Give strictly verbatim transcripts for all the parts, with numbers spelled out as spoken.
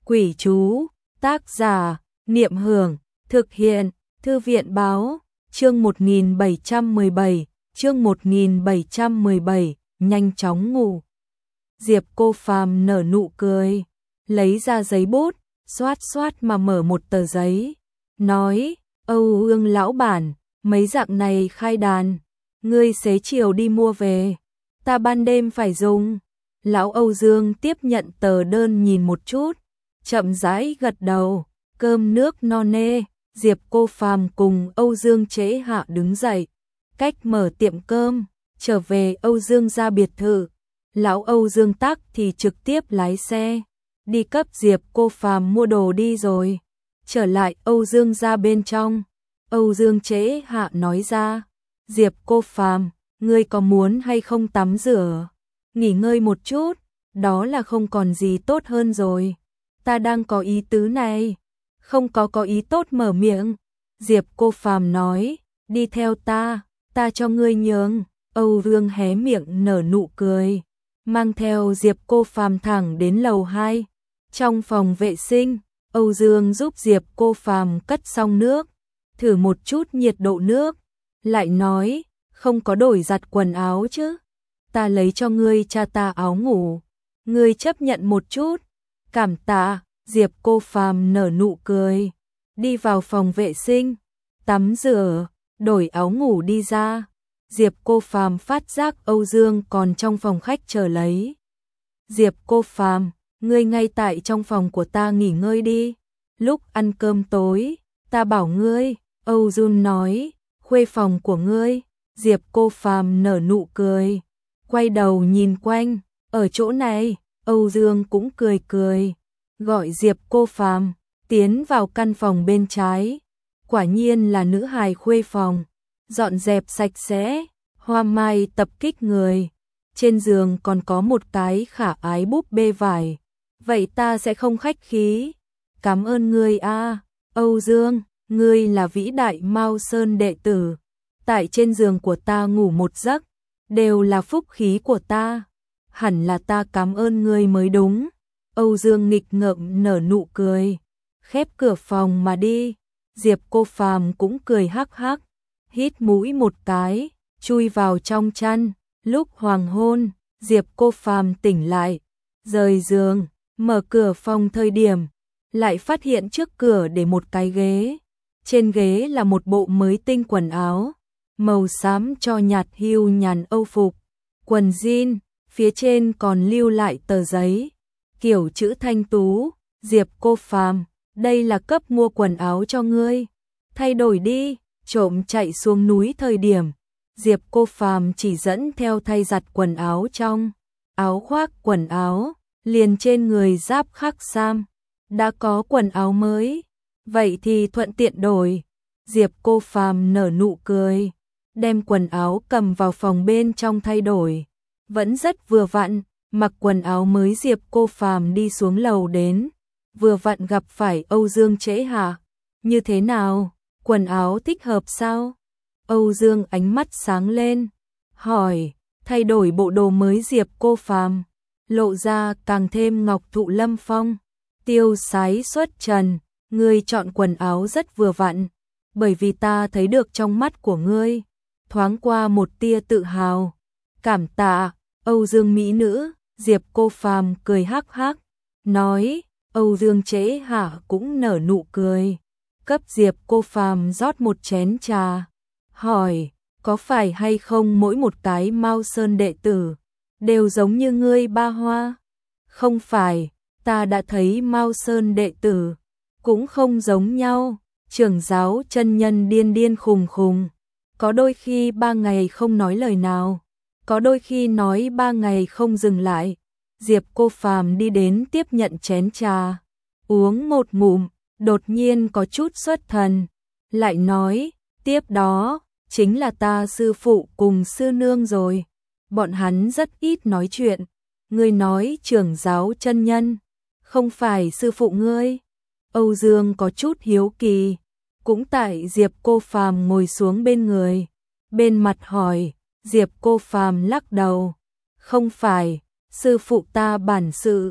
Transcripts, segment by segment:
Quỷ chú, tác giả, Niệm Hưởng, thực hiện, Thư viện báo, chương một nghìn bảy trăm mười bảy, chương một nghìn bảy trăm mười bảy, nhanh chóng ngủ. Diệp Cô Phàm nở nụ cười, lấy ra giấy bút, xoát xoát mà mở một tờ giấy, nói, Âu Ương lão bản, mấy dạng này khai đàn, ngươi xế chiều đi mua về, ta ban đêm phải dùng. Lão Âu Dương tiếp nhận tờ đơn nhìn một chút, chậm rãi gật đầu, cơm nước no nê, Diệp Cô Phàm cùng Âu Dương Chế Hạ đứng dậy, cách mở tiệm cơm, trở về Âu Dương gia biệt thự. Lão Âu Dương Tắc thì trực tiếp lái xe, đi cấp Diệp Cô Phàm mua đồ đi rồi. Trở lại Âu Dương gia bên trong, Âu Dương Chế Hạ nói ra, Diệp Cô Phàm, ngươi có muốn hay không tắm rửa, nghỉ ngơi một chút, đó là không còn gì tốt hơn rồi. Ta đang có ý tứ này. Không có có ý tốt mở miệng. Diệp Cô Phàm nói, đi theo ta, ta cho ngươi nhường. Âu Dương hé miệng nở nụ cười, mang theo Diệp Cô Phàm thẳng đến lầu hai. Trong phòng vệ sinh, Âu Dương giúp Diệp Cô Phàm cất xong nước, thử một chút nhiệt độ nước, lại nói, không có đổi giặt quần áo chứ? Ta lấy cho ngươi cha ta áo ngủ, ngươi chấp nhận một chút. Cảm tạ. Diệp Cô Phàm nở nụ cười, đi vào phòng vệ sinh, tắm rửa, đổi áo ngủ đi ra. Diệp Cô Phàm phát giác Âu Dương còn trong phòng khách chờ lấy. Diệp Cô Phàm, ngươi ngay tại trong phòng của ta nghỉ ngơi đi. Lúc ăn cơm tối, ta bảo ngươi. Âu Dương nói, khuê phòng của ngươi. Diệp Cô Phàm nở nụ cười, quay đầu nhìn quanh, ở chỗ này. Âu Dương cũng cười cười, gọi Diệp Cô Phàm tiến vào căn phòng bên trái. Quả nhiên là nữ hài khuê phòng, dọn dẹp sạch sẽ, hoa mai tập kích người. Trên giường còn có một cái khả ái búp bê vải. Vậy ta sẽ không khách khí. Cảm ơn ngươi a, Âu Dương, ngươi là vĩ đại Mao Sơn đệ tử. Tại trên giường của ta ngủ một giấc, đều là phúc khí của ta. Hẳn là ta cảm ơn ngươi mới đúng. Âu Dương nghịch ngợm nở nụ cười, khép cửa phòng mà đi. Diệp Cô Phàm cũng cười hắc hắc, hít mũi một cái, chui vào trong chăn. Lúc hoàng hôn, Diệp Cô Phàm tỉnh lại, rời giường, mở cửa phòng thời điểm, lại phát hiện trước cửa để một cái ghế. Trên ghế là một bộ mới tinh quần áo, màu xám cho nhạt hưu nhàn Âu phục, quần jean, phía trên còn lưu lại tờ giấy, kiểu chữ thanh tú, Diệp Cô Phàm, đây là cấp mua quần áo cho ngươi, thay đổi đi. Trộm chạy xuống núi thời điểm, Diệp Cô Phàm chỉ dẫn theo thay giặt quần áo trong, áo khoác quần áo, liền trên người giáp khắc sam, đã có quần áo mới, vậy thì thuận tiện đổi. Diệp Cô Phàm nở nụ cười, đem quần áo cầm vào phòng bên trong thay đổi, vẫn rất vừa vặn. Mặc quần áo mới Diệp Cô Phàm đi xuống lầu đến, vừa vặn gặp phải Âu Dương Chế Hạ. Như thế nào, quần áo thích hợp sao? Âu Dương ánh mắt sáng lên, hỏi. Thay đổi bộ đồ mới Diệp Cô Phàm lộ ra càng thêm ngọc thụ lâm phong, tiêu sái xuất trần. Ngươi chọn quần áo rất vừa vặn, bởi vì ta thấy được trong mắt của ngươi thoáng qua một tia tự hào. Cảm tạ, Âu Dương mỹ nữ. Diệp Cô Phàm cười hắc hắc, nói. Âu Dương Chế Hạ cũng nở nụ cười, cấp Diệp Cô Phàm rót một chén trà, hỏi, có phải hay không mỗi một cái Mao Sơn đệ tử đều giống như ngươi ba hoa? Không phải, ta đã thấy Mao Sơn đệ tử cũng không giống nhau. Trưởng giáo chân nhân điên điên khùng khùng, có đôi khi ba ngày không nói lời nào, có đôi khi nói ba ngày không dừng lại. Diệp Cô Phàm đi đến tiếp nhận chén trà, uống một ngụm, đột nhiên có chút xuất thần, lại nói, tiếp đó, chính là ta sư phụ cùng sư nương rồi. Bọn hắn rất ít nói chuyện. Ngươi nói trưởng giáo chân nhân, không phải sư phụ ngươi? Âu Dương có chút hiếu kỳ, cũng tại Diệp Cô Phàm ngồi xuống bên người, bên mặt hỏi. Diệp Cô Phàm lắc đầu, không phải, sư phụ ta bản sự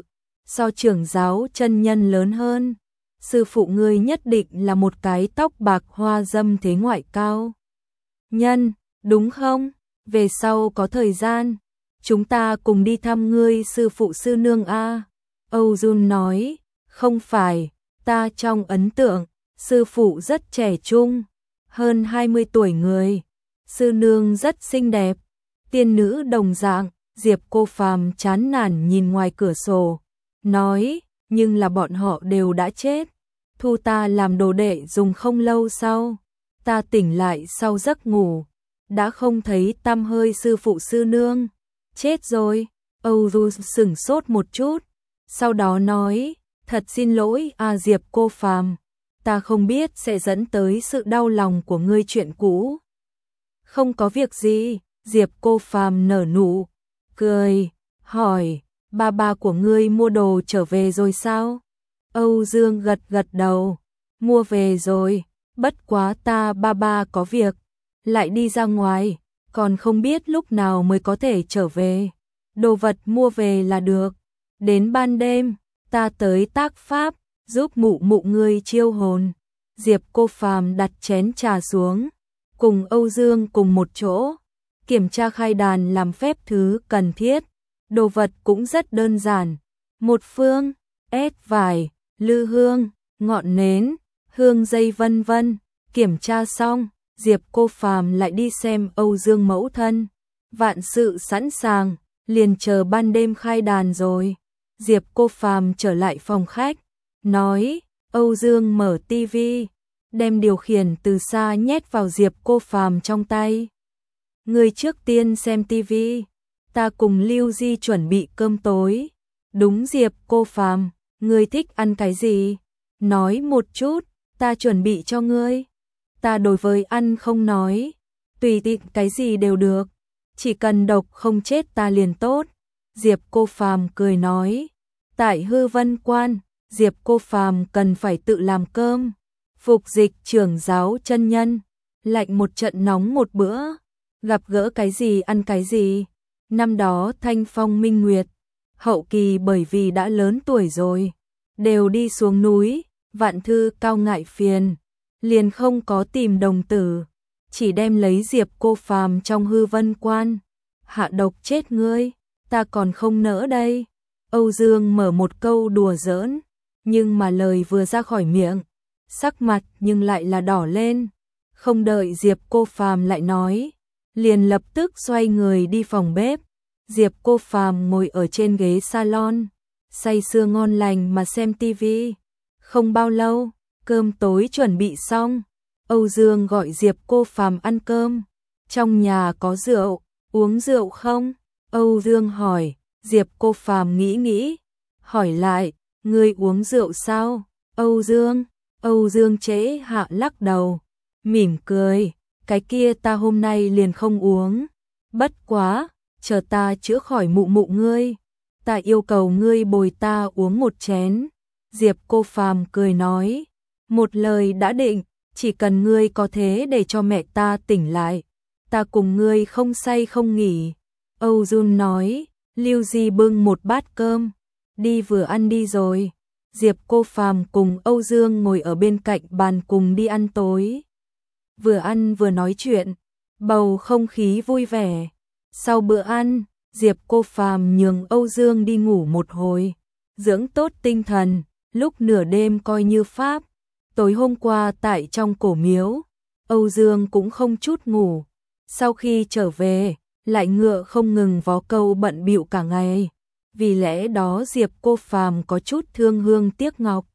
so trưởng giáo chân nhân lớn hơn. Sư phụ ngươi nhất định là một cái tóc bạc hoa dâm thế ngoại cao nhân, đúng không? Về sau có thời gian, chúng ta cùng đi thăm ngươi sư phụ sư nương a. Âu Dương nói, không phải, ta trong ấn tượng, sư phụ rất trẻ trung, hơn hai mươi tuổi người, sư nương rất xinh đẹp, tiên nữ đồng dạng. Diệp Cô Phàm chán nản nhìn ngoài cửa sổ, nói, nhưng là bọn họ đều đã chết. Thu ta làm đồ đệ dùng không lâu sau, ta tỉnh lại sau giấc ngủ, đã không thấy tăm hơi sư phụ sư nương. Chết rồi. Âu Du sửng sốt một chút, sau đó nói, thật xin lỗi a Diệp Cô Phàm, ta không biết sẽ dẫn tới sự đau lòng của ngươi chuyện cũ. Không có việc gì. Diệp Cô Phàm nở nụ cười, hỏi, ba ba của ngươi mua đồ trở về rồi sao? Âu Dương gật gật đầu, mua về rồi, bất quá ta ba ba có việc, lại đi ra ngoài, còn không biết lúc nào mới có thể trở về. Đồ vật mua về là được, đến ban đêm, ta tới tác pháp, giúp mụ mụ ngươi chiêu hồn. Diệp Cô Phàm đặt chén trà xuống, cùng Âu Dương cùng một chỗ, kiểm tra khai đàn làm phép thứ cần thiết, đồ vật cũng rất đơn giản, một phương, ép vải, lư hương, ngọn nến, hương dây vân vân. Kiểm tra xong, Diệp Cô Phàm lại đi xem Âu Dương mẫu thân, vạn sự sẵn sàng, liền chờ ban đêm khai đàn rồi. Diệp Cô Phàm trở lại phòng khách, nói, Âu Dương mở tivi, đem điều khiển từ xa nhét vào Diệp Cô Phàm trong tay. Ngươi trước tiên xem tivi, ta cùng Lưu Di chuẩn bị cơm tối. Đúng Diệp Cô Phàm, ngươi thích ăn cái gì? Nói một chút, ta chuẩn bị cho ngươi. Ta đối với ăn không nói, tùy tiện cái gì đều được, chỉ cần độc không chết ta liền tốt. Diệp Cô Phàm cười nói, tại Hư Vân Quan, Diệp Cô Phàm cần phải tự làm cơm. Phục Dịch trưởng giáo chân nhân, lạnh một trận nóng một bữa, gặp gỡ cái gì ăn cái gì. Năm đó Thanh Phong Minh Nguyệt, hậu kỳ bởi vì đã lớn tuổi rồi, đều đi xuống núi, Vạn Thư Cao ngại phiền, liền không có tìm đồng tử, chỉ đem lấy Diệp Cô Phàm trong Hư Vân Quan, hạ độc chết ngươi, ta còn không nỡ đây. Âu Dương mở một câu đùa giỡn, nhưng mà lời vừa ra khỏi miệng, sắc mặt nhưng lại là đỏ lên, không đợi Diệp Cô Phàm lại nói, liền lập tức xoay người đi phòng bếp. Diệp Cô Phàm ngồi ở trên ghế salon, say sưa ngon lành mà xem tivi. Không bao lâu, cơm tối chuẩn bị xong, Âu Dương gọi Diệp Cô Phàm ăn cơm. Trong nhà có rượu, uống rượu không? Âu Dương hỏi. Diệp Cô Phàm nghĩ nghĩ, hỏi lại, ngươi uống rượu sao? Âu Dương, Âu Dương trễ hạ lắc đầu, mỉm cười, cái kia ta hôm nay liền không uống. Bất quá, chờ ta chữa khỏi mụ mụ ngươi, ta yêu cầu ngươi bồi ta uống một chén. Diệp Cô Phàm cười nói, một lời đã định, chỉ cần ngươi có thế để cho mẹ ta tỉnh lại, ta cùng ngươi không say không nghỉ. Âu Dương nói, Lưu Di bưng một bát cơm, đi vừa ăn đi rồi. Diệp Cô Phàm cùng Âu Dương ngồi ở bên cạnh bàn cùng đi ăn tối. Vừa ăn vừa nói chuyện, bầu không khí vui vẻ. Sau bữa ăn, Diệp Cô Phàm nhường Âu Dương đi ngủ một hồi, dưỡng tốt tinh thần, lúc nửa đêm coi như pháp. Tối hôm qua tại trong cổ miếu, Âu Dương cũng không chút ngủ. Sau khi trở về, lại ngựa không ngừng vó câu bận bịu cả ngày. Vì lẽ đó Diệp Cô Phàm có chút thương hương tiếc ngọc,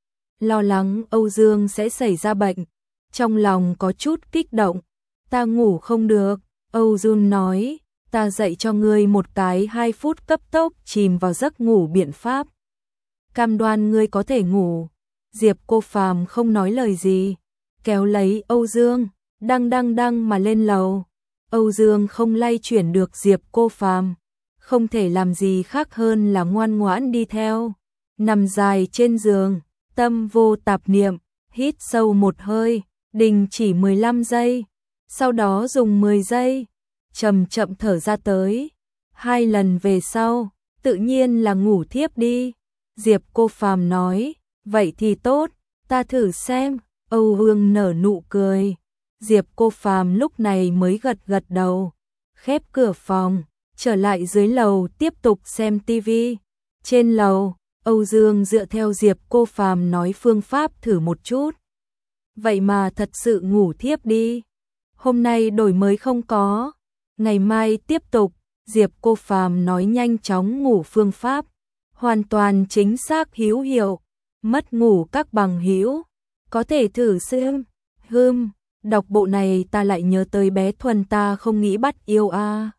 lo lắng Âu Dương sẽ xảy ra bệnh, trong lòng có chút kích động. Ta ngủ không được, Âu Dương nói, ta dạy cho ngươi một cái hai phút cấp tốc chìm vào giấc ngủ biện pháp. Cam đoan ngươi có thể ngủ. Diệp Cô Phàm không nói lời gì, kéo lấy Âu Dương, đăng đăng đăng mà lên lầu. Âu Dương không lay chuyển được Diệp Cô Phàm, không thể làm gì khác hơn là ngoan ngoãn đi theo. Nằm dài trên giường, tâm vô tạp niệm, hít sâu một hơi, đình chỉ mười lăm giây, sau đó dùng mười giây, chậm chậm thở ra tới. Hai lần về sau, tự nhiên là ngủ thiếp đi. Diệp Cô Phàm nói, vậy thì tốt, ta thử xem. Âu Hương nở nụ cười. Diệp Cô Phàm lúc này mới gật gật đầu, khép cửa phòng, trở lại dưới lầu tiếp tục xem tivi. Trên lầu, Âu Dương dựa theo Diệp Cô Phàm nói phương pháp thử một chút. Vậy mà thật sự ngủ thiếp đi. Hôm nay đổi mới không có, ngày mai tiếp tục. Diệp Cô Phàm nói nhanh chóng ngủ phương pháp, hoàn toàn chính xác hữu hiệu. Mất ngủ các bằng hữu, có thể thử xem. Hừm, đọc bộ này ta lại nhớ tới bé Thuần ta không nghĩ bắt yêu a. À.